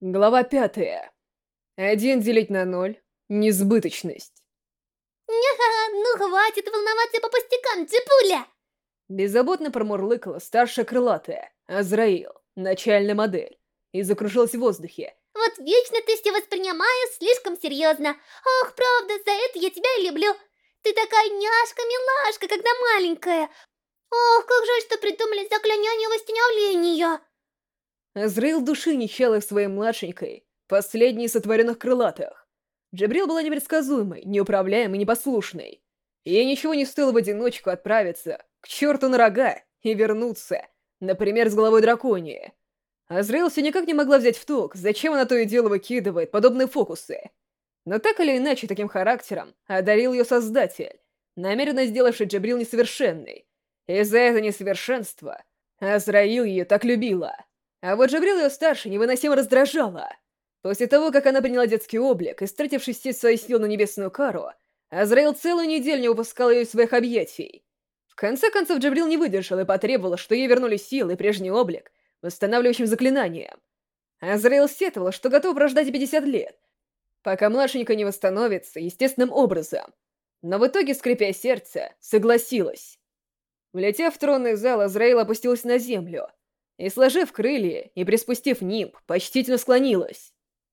Глава 5. 1 делить на 0. Несбыточность. Ну хватит волноваться по пустякам, Ципуля! Беззаботно промурлыкала старшая крылатая, Азраил, начальная модель, и закружилась в воздухе. Вот вечно ты все воспринимаешь слишком серьезно. Ох, правда, за это я тебя и люблю. Ты такая няшка-милашка, когда маленькая. Ох, как жаль, что придумали заклинание восстановления. Азраил души не чаяла в своей младшенькой, последней из сотворенных крылатых. Джабрил была непредсказуемой, неуправляемой, непослушной. Ей ничего не стоило в одиночку отправиться к черту на рога и вернуться, например, с головой драконии. Азраил все никак не могла взять в толк, зачем она то и дело выкидывает подобные фокусы. Но так или иначе, таким характером одарил ее Создатель, намеренно сделавший Джабрил несовершенной. Из-за этого несовершенства Азраил ее так любила. А вот Джабрил ее старше невыносимо раздражала. После того, как она приняла детский облик, истратившись все свои силы на небесную кару, Азраил целую неделю не выпускал ее из своих объятий. В конце концов, Джабрил не выдержал и потребовал, что ей вернули силы и прежний облик восстанавливающим заклинанием. Азраил сетовала, что готов прождать и 50 лет, пока младшенькая не восстановится естественным образом. Но в итоге, скрипя сердце, согласилась. Влетев в тронный зал, Азраил опустилась на землю и, сложив крылья и приспустив нимб, почтительно склонилась.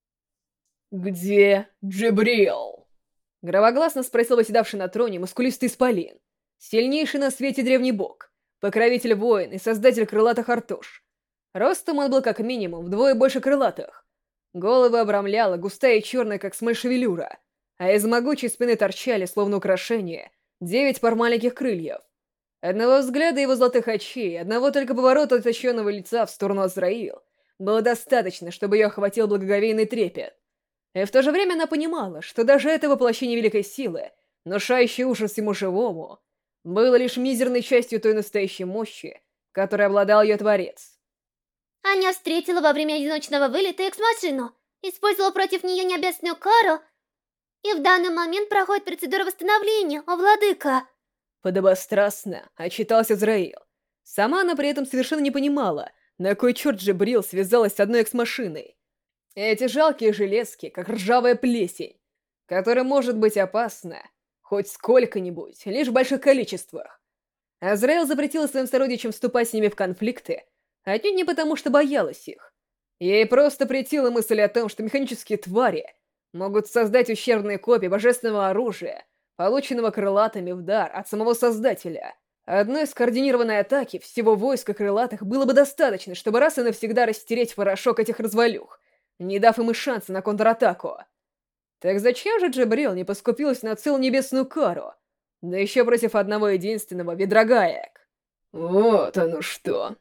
«Где Джабрил?» Громогласно спросил восседавший на троне мускулистый исполин, сильнейший на свете древний бог, покровитель воин и создатель крылатых Артош. Ростом он был как минимум вдвое больше крылатых. Голову обрамляла густая и черная, как смоль шевелюра, а из могучей спины торчали, словно украшения, 9 пар маленьких крыльев. Одного взгляда его золотых очей, одного только поворота отощенного лица в сторону Азраил было достаточно, чтобы ее охватил благоговейный трепет. И в то же время она понимала, что даже это воплощение великой силы, внушающее ужас всему живому, было лишь мизерной частью той настоящей мощи, которой обладал ее Творец. Аня встретила во время одиночного вылета экс-машину, использовала против нее небесную кару, и в данный момент проходит процедура восстановления, о владыка. Подобострастно отчитался Азраил. Сама она при этом совершенно не понимала, на кой черт Джабрил связалась с одной экс-машиной. Эти жалкие железки, как ржавая плесень, которая может быть опасна хоть сколько-нибудь, лишь в больших количествах. Азраил запретила своим сородичам вступать с ними в конфликты, отнюдь не потому, что боялась их. Ей просто претила мысль о том, что механические твари могут создать ущербные копии божественного оружия, полученного крылатыми в дар от самого Создателя. Одной скоординированной атаки всего войска крылатых было бы достаточно, чтобы раз и навсегда растереть в порошок этих развалюх, не дав им и шанса на контратаку. Так зачем же Джабрил не поскупилась на целую небесную кару? Да еще против одного единственного ведрогаек. Вот оно что.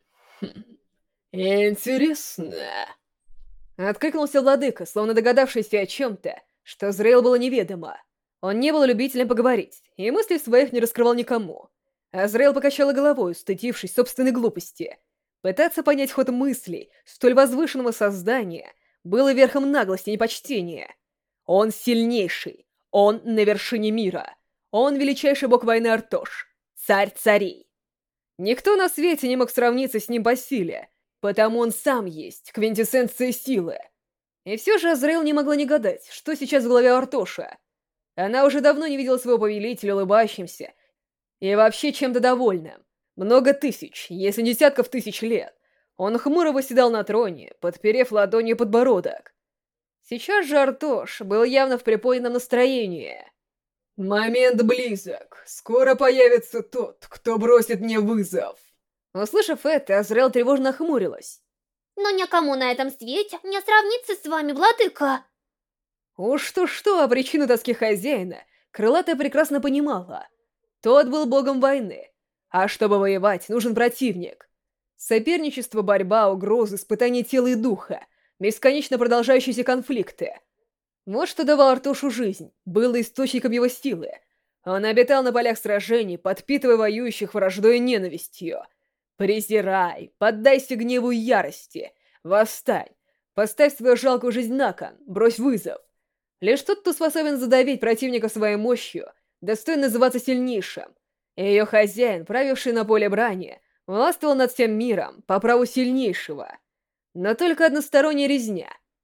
Интересно. Откликнулся владыка, словно догадавшийся о чем-то, что Азраил было неведомо. Он не был любителем поговорить, и мыслей своих не раскрывал никому. Азраил покачала головой, устыдившись собственной глупости. Пытаться понять ход мыслей столь возвышенного создания было верхом наглости и непочтения. Он сильнейший, он на вершине мира, он величайший бог войны Артош, царь царей. Никто на свете не мог сравниться с ним по силе, потому он сам есть квинтэссенция силы. И все же Азраил не могла не гадать, что сейчас в голове Артоша. Она уже давно не видела своего повелителя улыбающимся и вообще чем-то довольным. Много тысяч, если не десятков тысяч лет. Он хмуро восседал на троне, подперев ладонью подбородок. Сейчас же Артош был явно в приподнятом настроении. «Момент близок. Скоро появится тот, кто бросит мне вызов». Услышав это, Азраил тревожно охмурилась. Но никому на этом свете не сравнится с вами, владыка. Уж что-что, а причину тоски хозяина крылатая прекрасно понимала. Тот был богом войны, а чтобы воевать, нужен противник. Соперничество, борьба, угрозы, испытания тела и духа, бесконечно продолжающиеся конфликты. Вот что давал Артошу жизнь, было источником его силы. Он обитал на полях сражений, подпитывая воюющих враждой и ненавистью. Презирай, поддайся гневу и ярости, восстань, поставь свою жалкую жизнь на кон, брось вызов. Лишь тот, кто способен задавить противника своей мощью, достоин называться сильнейшим. И ее хозяин, правивший на поле брани, властвовал над всем миром по праву сильнейшего. Но только односторонняя резня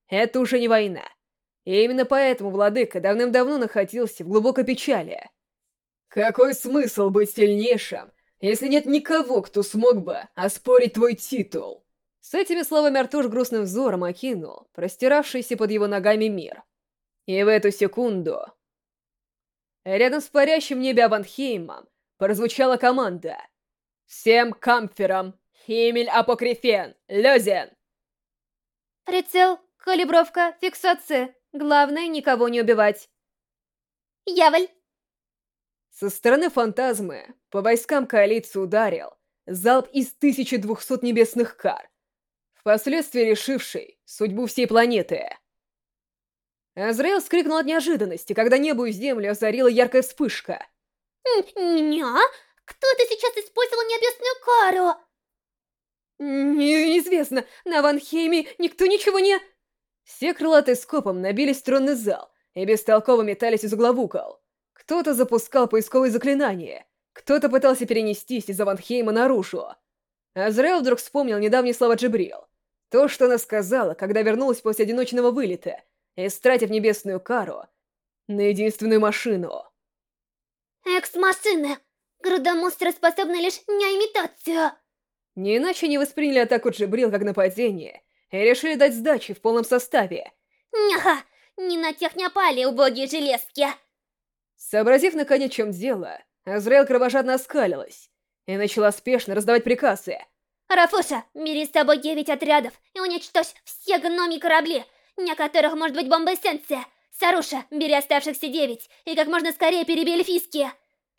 это уже не война. И именно поэтому владыка давным-давно находился в глубокой печали. Какой смысл быть сильнейшим, если нет никого, кто смог бы оспорить твой титул? С этими словами Артуш грустным взором окинул простиравшийся под его ногами мир. И в эту секунду... Рядом с парящим в небе Аванхеймом прозвучала команда. «Всем камферам! Химмель Апокрифен! Лёзен!» Прицел, калибровка, фиксация. Главное, никого не убивать. Яволь. Со стороны фантазмы по войскам коалиции ударил залп из 1200 небесных кар, впоследствии решивший судьбу всей планеты. Азраэл вскрикнул от неожиданности, когда небо и землю озарила яркая вспышка. Меня? Кто-то сейчас использовал небесную кару. Неизвестно, на Ванхейме никто ничего не... Все крылатые скопом набились в тронный зал и бестолково метались из угла в угол. Кто-то запускал поисковые заклинания, кто-то пытался перенестись из Ванхейма наружу. Азраэл вдруг вспомнил недавние слова Джибрил. То, что она сказала, когда вернулась после одиночного вылета, истратив небесную кару на единственную машину. Экс-машины. Гродомонстры способны лишь на имитацию. Не иначе не восприняли атаку Джибрил как нападение и решили дать сдачи в полном составе. Няха! Не на тех напали, убогие железки. Сообразив наконец, в чем дело, Азраэл кровожадно оскалилась и начала спешно раздавать приказы. Рафуша, бери с собой 9 отрядов и уничтожь все гномьи корабли, на которых может быть бомба-эссенция. Саруша, бери оставшихся 9 и как можно скорее перебей эльфийские.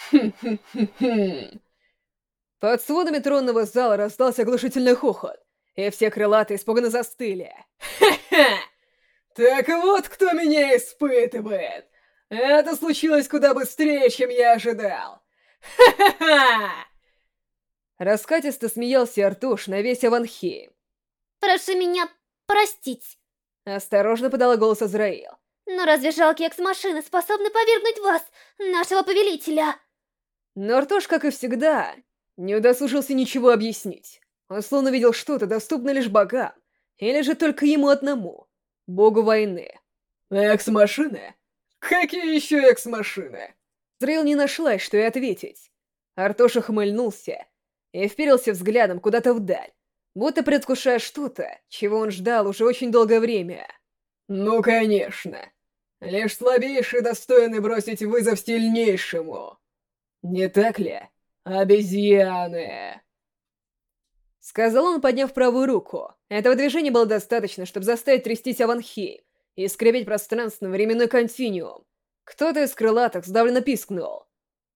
Под сводами тронного зала раздался оглушительный хохот, и все крылатые испуганно застыли. Ха-ха! Так вот кто меня испытывает! Это случилось куда быстрее, чем я ожидал! Ха-ха-ха! Раскатисто смеялся Артуш на весь Аванхейм. Прошу меня простить. Осторожно подала голос Азраил. Но разве жалкие экс-машины способны повергнуть вас, нашего повелителя? Но Артуш, как и всегда, не удосужился ничего объяснить. Он словно видел что-то, доступное лишь богам, или же только ему одному, богу войны. Экс-машины? Какие еще экс-машины? Азраил не нашлась, что и ответить. Артуш ухмыльнулся и вперился взглядом куда-то вдаль, будто предвкушая что-то, чего он ждал уже очень долгое время. Ну, конечно. Лишь слабейший достойны бросить вызов сильнейшему. Не так ли, обезьяны? Сказал он, подняв правую руку. Этого движения было достаточно, чтобы заставить трястись Аванхейм и скребеть пространственно-временной континуум. Кто-то из крылатых сдавленно пискнул.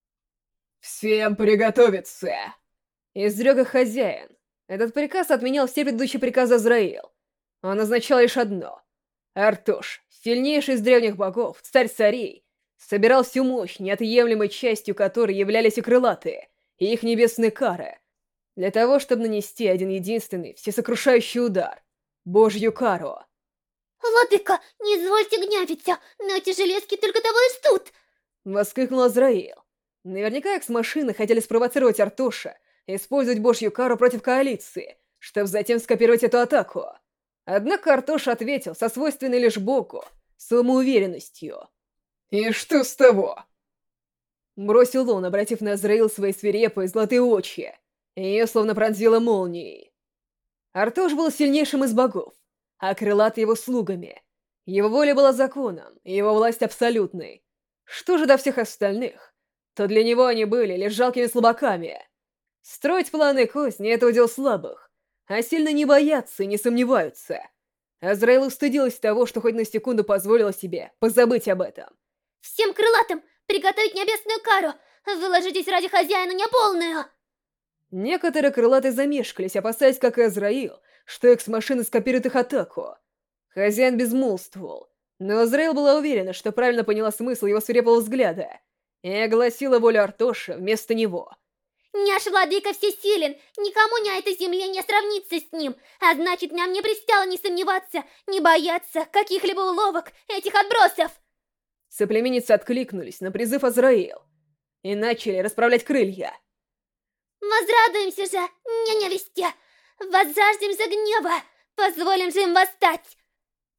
«Всем приготовиться!» Изрек их хозяин. Этот приказ отменял все предыдущие приказы Азраил. Он означал лишь одно. Артуш, сильнейший из древних богов, царь царей, собирал всю мощь, неотъемлемой частью которой являлись и крылатые, и их небесные кары, для того, чтобы нанести один единственный, всесокрушающий удар — Божью кару. Владыка, не извольте гневиться, но эти железки только того и ждут. Воскликнул Азраил. Наверняка экс-машины хотели спровоцировать Артуша и использовать Божью кару против коалиции, чтобы затем скопировать эту атаку. Однако Артуш ответил со свойственной лишь Богу самоуверенностью. «И что с того?» Бросил он, обратив на Азраил свои свирепые золотые очи. Ее словно пронзило молнией. Артуш был сильнейшим из богов, а крылатые его слугами. Его воля была законом, его власть абсолютной. Что же до всех остальных, то для него они были лишь жалкими слабаками. Строить планы и козни — это удел слабых, а сильно не боятся и не сомневаются. Азраил устыдилась того, что хоть на секунду позволила себе позабыть об этом. Всем крылатым приготовить небесную кару. Выложитесь ради хозяина неполную. Некоторые крылатые замешкались, опасаясь, как и Азраил, что экс-машины скопируют их атаку. Хозяин безмолвствовал, но Азраил была уверена, что правильно поняла смысл его свирепого взгляда, и огласила волю Артоша вместо него. Наш владыка всесилен, никому на этой земле не сравнится с ним, а значит, нам не пристало не сомневаться, не бояться каких-либо уловок этих отбросов. Соплеменницы откликнулись на призыв Азраил и начали расправлять крылья. Возрадуемся же ненависти, возжаждем же гнева, позволим же им восстать.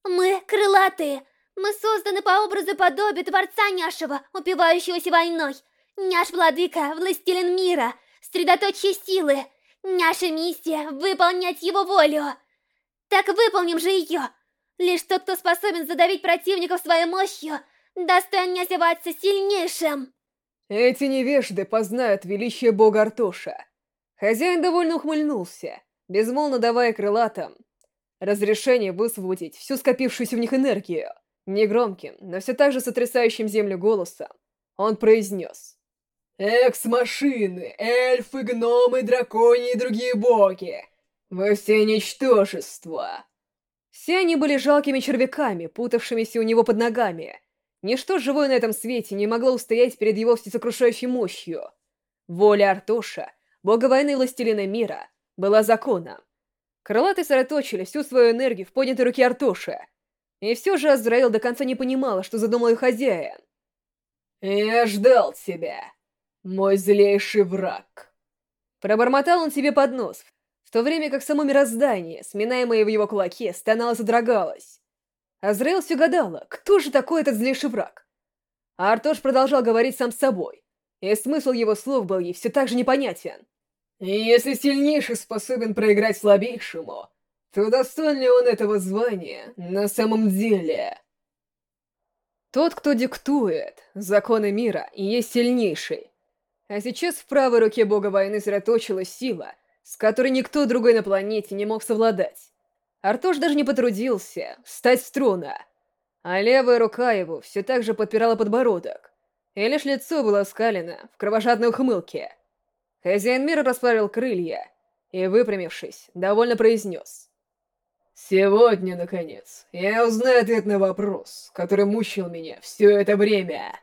Мы крылатые. Мы созданы по образу и подобию Творца Няшева, упивающегося войной. Няш-владыка, властелин мира, средоточие силы. Наша миссия — выполнять его волю. Так выполним же ее. Лишь тот, кто способен задавить противников своей мощью, достоин называться сильнейшим. Эти невежды познают величие бога Артоша. Хозяин довольно ухмыльнулся, безмолвно давая крылатам разрешение высвободить всю скопившуюся в них энергию. Негромким, но все так же сотрясающим землю голосом, он произнес: «Экс-машины, эльфы, гномы, дракони и другие боги! Вы все ничтожества!» Все они были жалкими червяками, путавшимися у него под ногами. Ничто живое на этом свете не могло устоять перед его всесокрушающей мощью. Воля Артоша, бога войны и властелина мира, была законом. Крылатые сосредоточили всю свою энергию в поднятой руке Артоша. И все же Азраил до конца не понимала, что задумал ее хозяин. «Я ждал тебя, мой злейший враг!» Пробормотал он себе под нос, в то время как само мироздание, сминаемое в его кулаке, стонало и содрогалось. Азраил все гадала, кто же такой этот злейший враг? А Артош продолжал говорить сам с собой, и смысл его слов был ей все так же непонятен. «Если сильнейший способен проиграть слабейшему, то достоин ли он этого звания на самом деле?» Тот, кто диктует законы мира, и есть сильнейший. А сейчас в правой руке бога войны сосредоточилась сила, с которой никто другой на планете не мог совладать. Артош даже не потрудился встать с трона, а левая рука его все так же подпирала подбородок, и лишь лицо было оскалено в кровожадной ухмылке. Хозяин мира расправил крылья и, выпрямившись, довольно произнес: «Сегодня, наконец, я узнаю ответ на вопрос, который мучил меня все это время».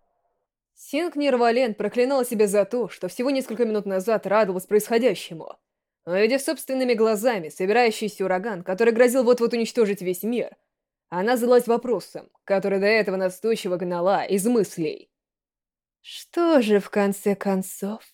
Синг Нирвалент проклинала себя за то, что всего несколько минут назад радовалась происходящему. Увидев собственными глазами собирающийся ураган, который грозил вот-вот уничтожить весь мир, она задалась вопросом, который до этого настойчиво гнала из мыслей. Что же, в конце концов,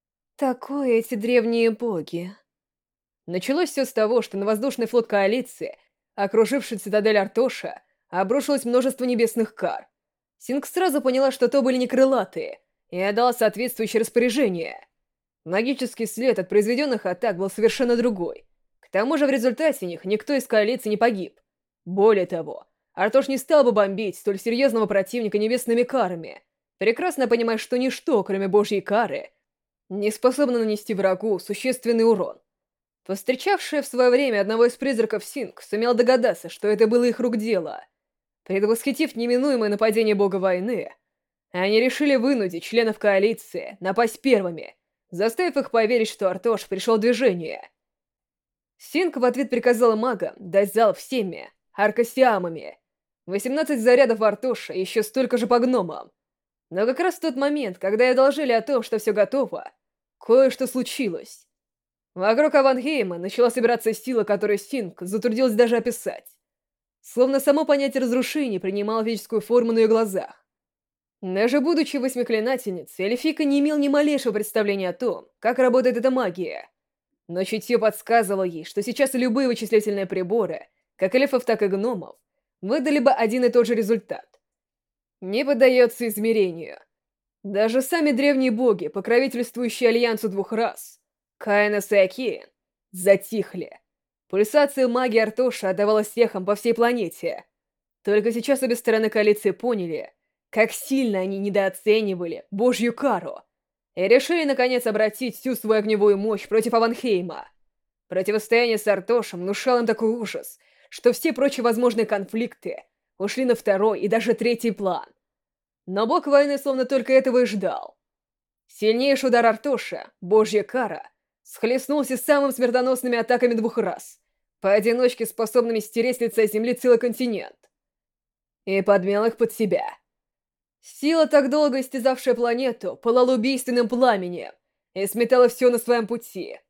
такое эти древние боги? Началось все с того, что на воздушный флот коалиции, окруживший цитадель Артоша, обрушилось множество небесных кар. Синг сразу поняла, что то были не крылатые, и отдала соответствующее распоряжение. Магический след от произведенных атак был совершенно другой. К тому же в результате них никто из коалиции не погиб. Более того, Артош не стал бы бомбить столь серьезного противника небесными карами, прекрасно понимая, что ничто, кроме божьей кары, не способно нанести врагу существенный урон. Повстречавшая в свое время одного из призраков Синг сумел догадаться, что это было их рук дело. Предвосхитив неминуемое нападение бога войны, они решили вынудить членов коалиции напасть первыми, заставив их поверить, что Артош пришел в движение. Синг в ответ приказала магам дать залп всеми аркасиамами. 18 зарядов Артоша и еще столько же по гномам. Но как раз в тот момент, когда ей доложили о том, что все готово, кое-что случилось. Вокруг Аванхейма начала собираться сила, которую Синг затрудилась даже описать. Словно само понятие разрушения принимало физическую форму на ее глазах. Даже будучи восьмиклинательницей, эльфийка не имел ни малейшего представления о том, как работает эта магия. Но чутье подсказывало ей, что сейчас любые вычислительные приборы, как эльфов, так и гномов, выдали бы один и тот же результат. Не поддается измерению. Даже сами древние боги, покровительствующие альянсу двух рас, Каинос и Акиен, затихли. Пульсация магии Артоша отдавалась эхом по всей планете. Только сейчас обе стороны коалиции поняли, как сильно они недооценивали божью кару, и решили, наконец, обратить всю свою огневую мощь против Аванхейма. Противостояние с Артошем внушало им такой ужас, что все прочие возможные конфликты ушли на второй и даже третий план. Но бог войны словно только этого и ждал. Сильнейший удар Артоша, божья кара, схлестнулся с самыми смертоносными атаками двух рас, поодиночке способными стереть с лица земли целый континент. И подмял их под себя. Сила, так долго истязавшая планету, пылала убийственным пламенем и сметала все на своем пути.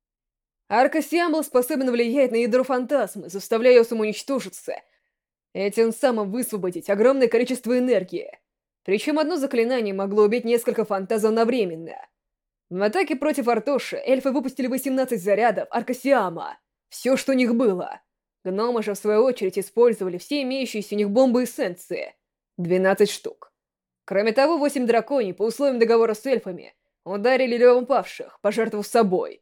Аркасиам был способен влиять на ядро фантазмы, заставляя ее самоуничтожиться, и тем самым высвободить огромное количество энергии. Причем одно заклинание могло убить несколько фантазм одновременно. В атаке против Артоши эльфы выпустили 18 зарядов Аркасиама. Все, что у них было. Гномы же, в свою очередь, использовали все имеющиеся у них бомбы эссенции. 12 штук. Кроме того, 8 драконий, по условиям договора с эльфами, ударили левым павших, пожертвовав собой.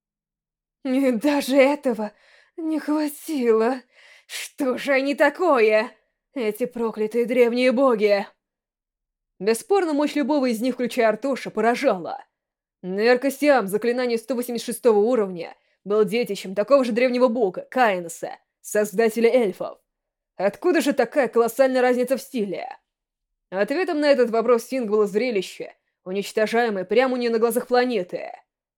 И даже этого не хватило. Что же они такое? Эти проклятые древние боги! Бесспорно, мощь любого из них, включая Артоша, поражала. Неркосиам, заклинание 186 уровня, был детищем такого же древнего бога, Каиноса, создателя эльфов. Откуда же такая колоссальная разница в стиле? Ответом на этот вопрос Синг было зрелище, уничтожаемое прямо у нее на глазах планеты.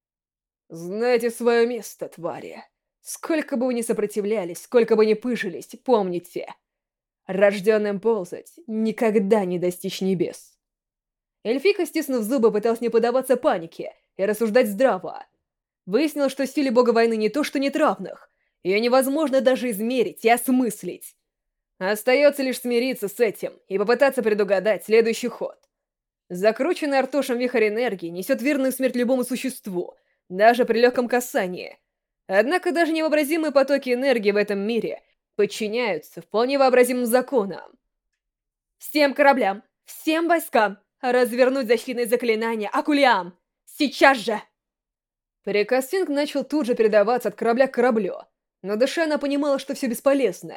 Знайте свое место, твари. Сколько бы вы ни сопротивлялись, сколько бы ни пыжились, помните. Рожденным ползать никогда не достичь небес. Эльфика, стиснув зубы, пыталась не поддаваться панике и рассуждать здраво. Выяснилось, что в стиле бога войны не то что нет равных, ее невозможно даже измерить и осмыслить. Остается лишь смириться с этим и попытаться предугадать следующий ход. Закрученный Артошем вихрь энергии несет верную смерть любому существу, даже при легком касании. Однако даже невообразимые потоки энергии в этом мире подчиняются вполне вообразимым законам. Всем кораблям, всем войскам, развернуть защитные заклинания Акулиам! Сейчас же! Приказ Синг начал тут же передаваться от корабля к кораблю, но душа она понимала, что все бесполезно.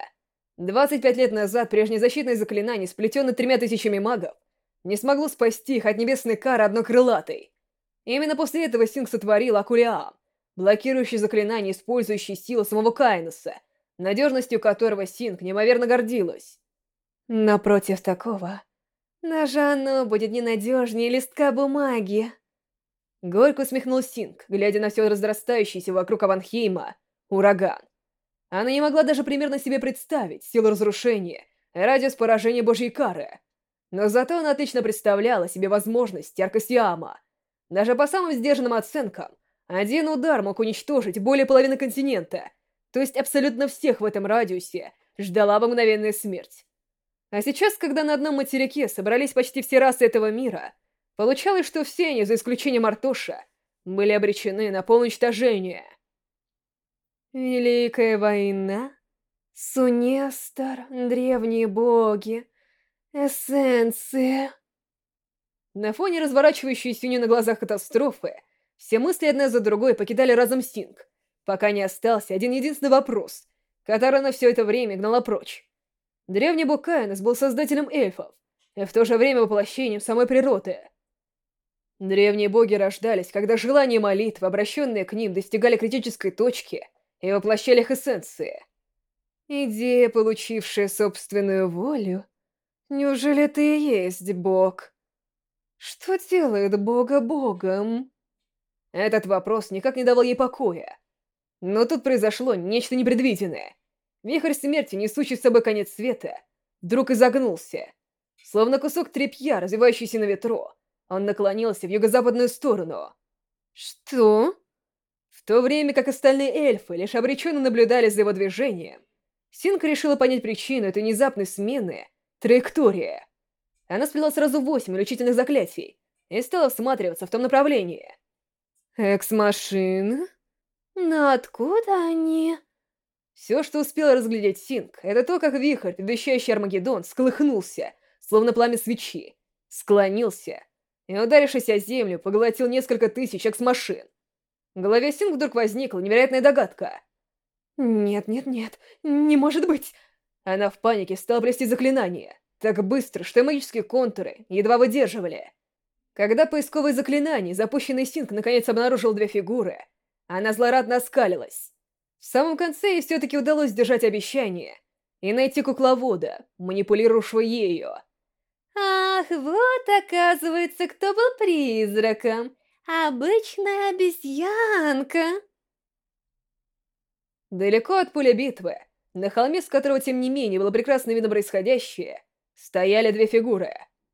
25 лет назад прежнее защитное заклинание, сплетенное 3000 магов, не смогло спасти их от небесной кары одной крылатой. Именно после этого Синг сотворил Акулиам, блокирующий заклинание, использующий силу самого Каиноса, надежностью которого Синг неимоверно гордилась. Но против такого, даже оно будет ненадежнее листка бумаги. Горько усмехнулся Синг, глядя на все разрастающийся вокруг Аванхейма ураган. Она не могла даже примерно себе представить силу разрушения, радиус поражения Божьей кары. Но зато она отлично представляла себе возможность Аркасиама. Даже по самым сдержанным оценкам, один удар мог уничтожить более половины континента, то есть абсолютно всех в этом радиусе ждала бы мгновенная смерть. А сейчас, когда на одном материке собрались почти все расы этого мира, получалось, что все они, за исключением Артоша, были обречены на полное уничтожение. Великая война, Сунестар, древние боги, эссенция. На фоне разворачивающейся у нее на глазах катастрофы, все мысли одна за другой покидали разум Синг, пока не остался один единственный вопрос, который она все это время гнала прочь. Древний бог Каинос был создателем эльфов, и в то же время воплощением самой природы. Древние боги рождались, когда желания и молитвы, обращенные к ним, достигали критической точки и воплощали их эссенции. Идея, получившая собственную волю. Неужели ты и есть бог? Что делает бога богом? Этот вопрос никак не давал ей покоя. Но тут произошло нечто непредвиденное. Вихрь смерти, несущий с собой конец света, вдруг изогнулся. Словно кусок тряпья, развивающийся на ветру, он наклонился в юго-западную сторону. Что? В то время как остальные эльфы лишь обреченно наблюдали за его движением, Синг решила понять причину этой внезапной смены траектории. Она сплела сразу 8 лечительных заклятий и стала всматриваться в том направлении. Экс-машины? Но откуда они? Все, что успела разглядеть Синг, это то, как вихрь, предвещающий Армагеддон, всколыхнулся, словно пламя свечи, склонился и, ударившись о землю, поглотил несколько тысяч экс-машин. В голове Синг вдруг возникла невероятная догадка. Нет, не может быть. Она в панике стала плести заклинание, так быстро, что магические контуры едва выдерживали. Когда поисковое заклинание, запущенное Синг, наконец обнаружил две фигуры, она злорадно оскалилась. В самом конце ей все-таки удалось сдержать обещание и найти кукловода, манипулировавшего ею. Ах, вот оказывается, кто был призраком. Обычная обезьянка. Далеко от поля битвы, на холме, с которого, тем не менее, было прекрасно видно происходящее, стояли две фигуры.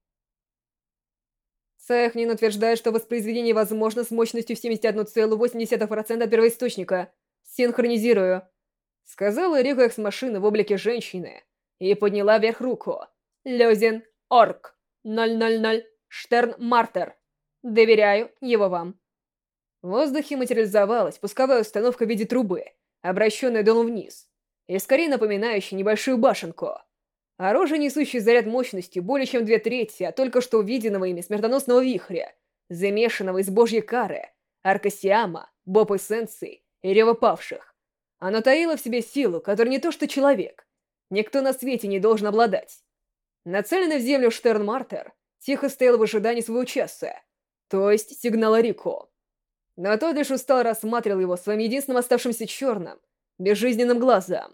Цехнин утверждает, что воспроизведение возможно с мощностью в 71,8% от первоисточника. Синхронизирую. Сказала Рико экс-машина в облике женщины и подняла вверх руку. Лёзин, Орк, 000, Штерн, Мартер. Доверяю его вам. В воздухе материализовалась пусковая установка в виде трубы, обращенная долом вниз. и скорее напоминающий небольшую башенку. Оружие, несущее заряд мощностью более чем 2/3 от только что увиденного ими смертоносного вихря, замешанного из божьей кары, Аркасиама, Боб-эссенций и Рева Павших. Оно таило в себе силу, которой не то что человек, никто на свете не должен обладать. Нацеленный в землю Штерн-Мартер тихо стоял в ожидании своего часа, то есть сигнала Рико. Но тот лишь устало рассматривал его своим единственным оставшимся черным, безжизненным глазом.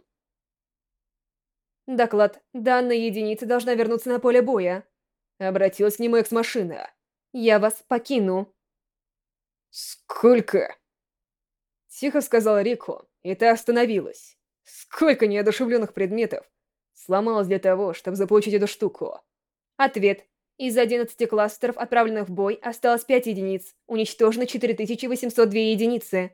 «Доклад. Данная единица должна вернуться на поле боя», — обратилась к нему экс-машина. «Я вас покину». «Сколько?» — тихо сказала Рико, и та остановилась. «Сколько неодушевленных предметов сломалось для того, чтобы заполучить эту штуку?» Ответ. Из 11 кластеров, отправленных в бой, осталось 5 единиц. Уничтожено 4802 единицы.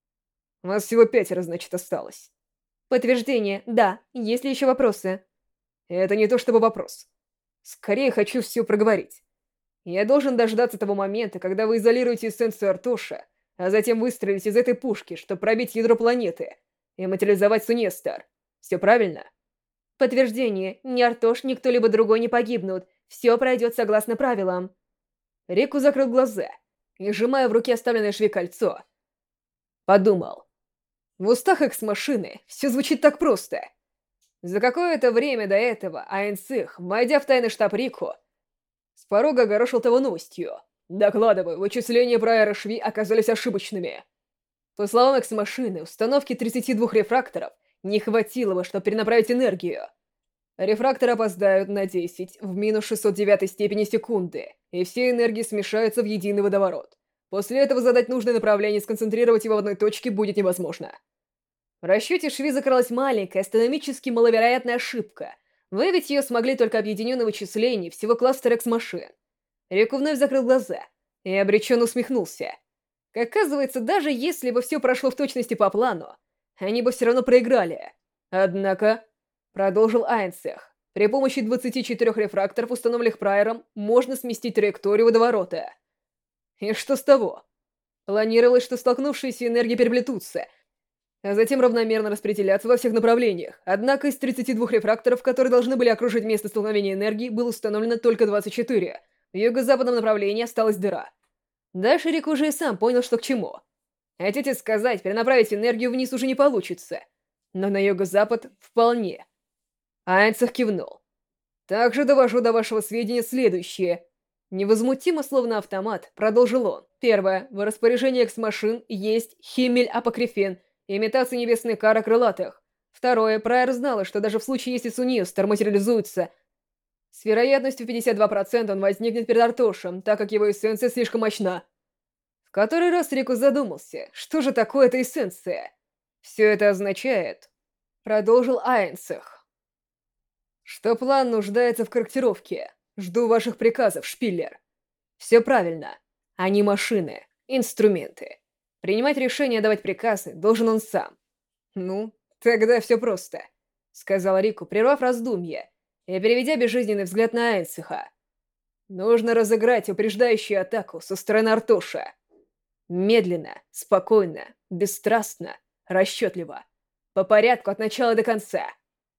У нас всего 5, значит, осталось. Подтверждение. Да. Есть ли еще вопросы? Это не то чтобы вопрос. Скорее хочу все проговорить. Я должен дождаться того момента, когда вы изолируете эссенцию Артоша, а затем выстрелите из этой пушки, чтобы пробить ядро планеты и материализовать Сунестар. Все правильно? Подтверждение. Ни Артош, ни кто-либо другой не погибнут. Все пройдет согласно правилам. Рику закрыл глаза и, сжимая в руке оставленное шве кольцо, подумал. В устах экс-машины все звучит так просто. За какое-то время до этого Айнцих, войдя в тайный штаб Рику, с порога огорошил того новостью. Докладываю, вычисления про аэрошви оказались ошибочными. По словам экс-машины, установки 32 рефракторов не хватило бы, чтобы перенаправить энергию. Рефракторы опоздают на 10 в минус 609 степени секунды, и все энергии смешаются в единый водоворот. После этого задать нужное направление и сконцентрировать его в одной точке будет невозможно. В расчете шви закралась маленькая, астрономически маловероятная ошибка. Выявить ее смогли только объединенные вычисления всего кластера экс-машин. Рику вновь закрыл глаза и обреченно усмехнулся. Как оказывается, даже если бы все прошло в точности по плану, они бы все равно проиграли. Однако, продолжил Айнцех, при помощи 24 рефракторов, установленных Прайером, можно сместить траекторию водоворота. И что с того? Планировалось, что столкнувшиеся энергии переплетутся, а затем равномерно распределяться во всех направлениях. Однако из 32 рефракторов, которые должны были окружить место столкновения энергии, было установлено только 24. В юго-западном направлении осталась дыра. Дальше Рик уже и сам понял, что к чему. Хотите сказать, перенаправить энергию вниз уже не получится. Но на юго-запад вполне. Айнцех кивнул. Также довожу до вашего сведения следующее. Невозмутимо, словно автомат, продолжил он. Первое. В распоряжении экс-машин есть Химмель-Апокрифен, имитация небесной кары крылатых. Второе. Прайер знала, что даже в случае, если Сунистар материализуется, с вероятностью 52% он возникнет перед Артошем, так как его эссенция слишком мощна. В который раз Рику задумался, что же такое эта эссенция? Все это означает, продолжил Айнцех, что план нуждается в корректировке. Жду ваших приказов, Шпиллер. Все правильно. Они машины, инструменты. Принимать решение, давать приказы должен он сам. Ну, тогда все просто, сказал Рику, прервав раздумье и переведя безжизненный взгляд на Айнцеха. Нужно разыграть упреждающую атаку со стороны Артоша. Медленно, спокойно, бесстрастно, расчетливо. По порядку от начала до конца.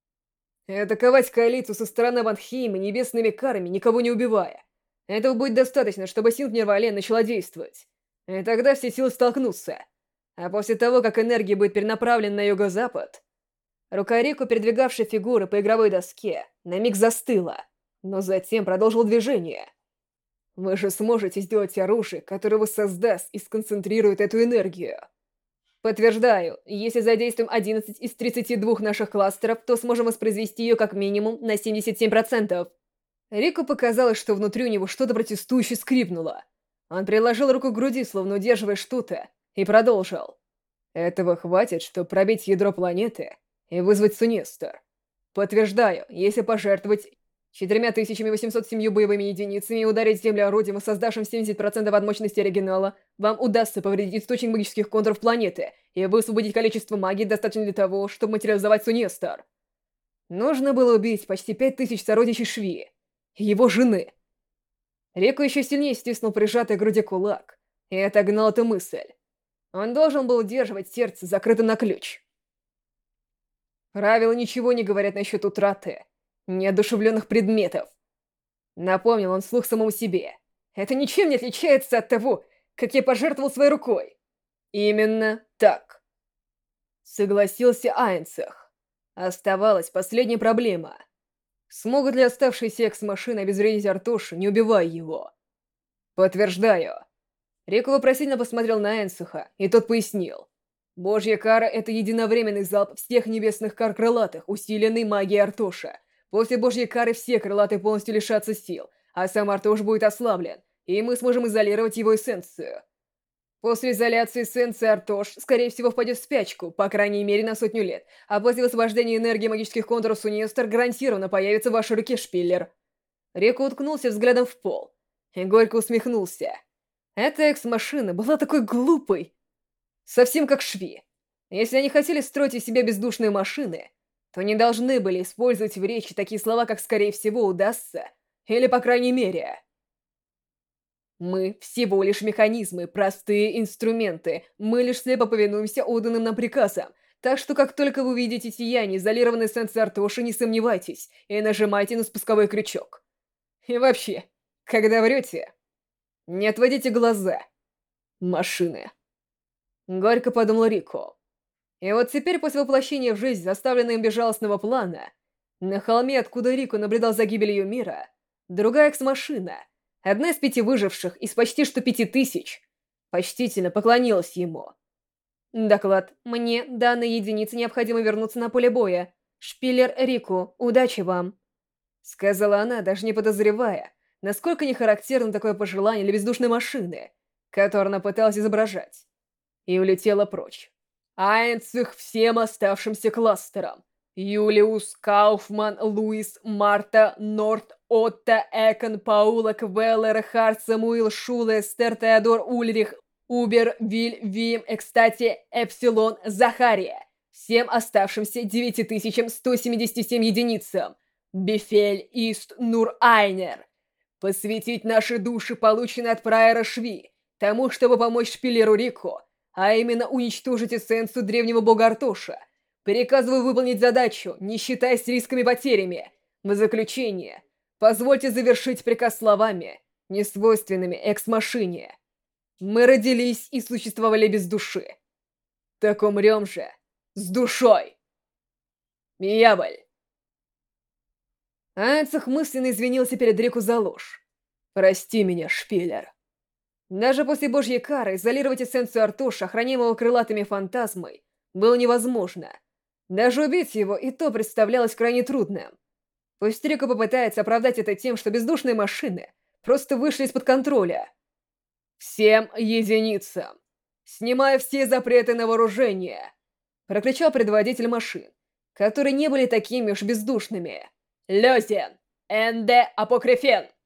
И атаковать коалицию со стороны Ванхейма небесными карами, никого не убивая. Этого будет достаточно, чтобы Синтнер Вален начала действовать. И тогда все силы столкнутся. А после того, как энергия будет перенаправлена на юго-запад, рука Рику, передвигавшая фигуры по игровой доске, на миг застыла, но затем продолжил движение. Вы же сможете сделать оружие, которое воссоздаст и сконцентрирует эту энергию. Подтверждаю, если задействуем 11 из 32 наших кластеров, то сможем воспроизвести ее как минимум на 77%. Рику показалось, что внутри у него что-то протестующе скрипнуло. Он приложил руку к груди, словно удерживая что-то, и продолжил. Этого хватит, чтобы пробить ядро планеты и вызвать Сунестар. Подтверждаю, если пожертвовать 4807 боевыми единицами и ударить Землю орудием, создавшим 70% от мощности оригинала, вам удастся повредить источник магических контуров планеты и высвободить количество магии, достаточно для того, чтобы материализовать Сунестар. Нужно было убить почти 5000 сородичей Шви, его жены. Рику еще сильнее стиснул прижатый к груди кулак и отогнал эту мысль. Он должен был удерживать сердце закрытым на ключ. Правила ничего не говорят насчет утраты неодушевленных предметов. Напомнил он вслух самому себе. Это ничем не отличается от того, как я пожертвовал своей рукой. Именно так. Согласился Айнцах. Оставалась последняя проблема. Смогут ли оставшиеся экс-машины обезвредить Артоша, не убивая его? Подтверждаю. Рико вопросительно посмотрел на Айнцаха, и тот пояснил. Божья кара — это единовременный залп всех небесных кар крылатых, усиленный магией Артоша. После Божьей кары все крылатые полностью лишатся сил, а сам Артош будет ослаблен, и мы сможем изолировать его эссенцию. После изоляции эссенции Артош, скорее всего, впадет в спячку, по крайней мере, на 100 лет, а после высвобождения энергии магических контуров Сунестер гарантированно появится в вашей руке Шпиллер. Рико уткнулся взглядом в пол и горько усмехнулся. Эта экс-машина была такой глупой. Совсем как шви. Если они хотели строить из себя бездушные машины, то не должны были использовать в речи такие слова, как «скорее всего удастся» или «по крайней мере». Мы всего лишь механизмы, простые инструменты. Мы лишь слепо повинуемся отданным нам приказам. Так что как только вы увидите сияние изолированной эссенции Артоши, не сомневайтесь и нажимайте на спусковой крючок. И вообще, когда врете, не отводите глаза. Машины. Горько подумал Рико. И вот теперь, после воплощения в жизнь заставленного им безжалостного плана, на холме, откуда Рико наблюдал за гибелью мира, другая экс-машина, одна из 5 выживших из почти что 5000, почтительно поклонилась ему. Доклад. Мне, данной единице, необходимо вернуться на поле боя. Шпиллер Рику, удачи вам. Сказала она, даже не подозревая, насколько не характерно такое пожелание для бездушной машины, которую она пыталась изображать, и улетела прочь. Айнцих всем оставшимся кластерам. Юлиус, Кауфман, Луис, Марта, Норт, Отто, Экон, Паула, Квеллер, Харт, Самуил, Шуле, Эстер, Теодор, Ульрих, Убер, Виль, Вим, Экстати, Эпсилон, Захария. Всем оставшимся 9177 единицам. Бефель, Ист, Нур, Айнер. Посвятить наши души, полученные от Прайера Шви, тому, чтобы помочь Шпиллеру Рико, а именно уничтожить эссенцию древнего бога Артоша. Приказываю выполнить задачу, не считаясь рисками и потерями. В заключение, позвольте завершить приказ словами, несвойственными экс-машине. Мы родились и существовали без души. Так умрем же с душой. Мияболь. Айнцах мысленно извинился перед Рику за ложь. Прости меня, Шпиллер. Даже после Божьей кары изолировать эссенцию Артоша, охраняемого крылатыми фантазмой, было невозможно. Даже убить его и то представлялось крайне трудным. Пусть Рико попытается оправдать это тем, что бездушные машины просто вышли из-под контроля. «Всем единицам! Снимая все запреты на вооружение!» прокричал предводитель машин, которые не были такими уж бездушными. «Лёзен! Энде Апокрифен!»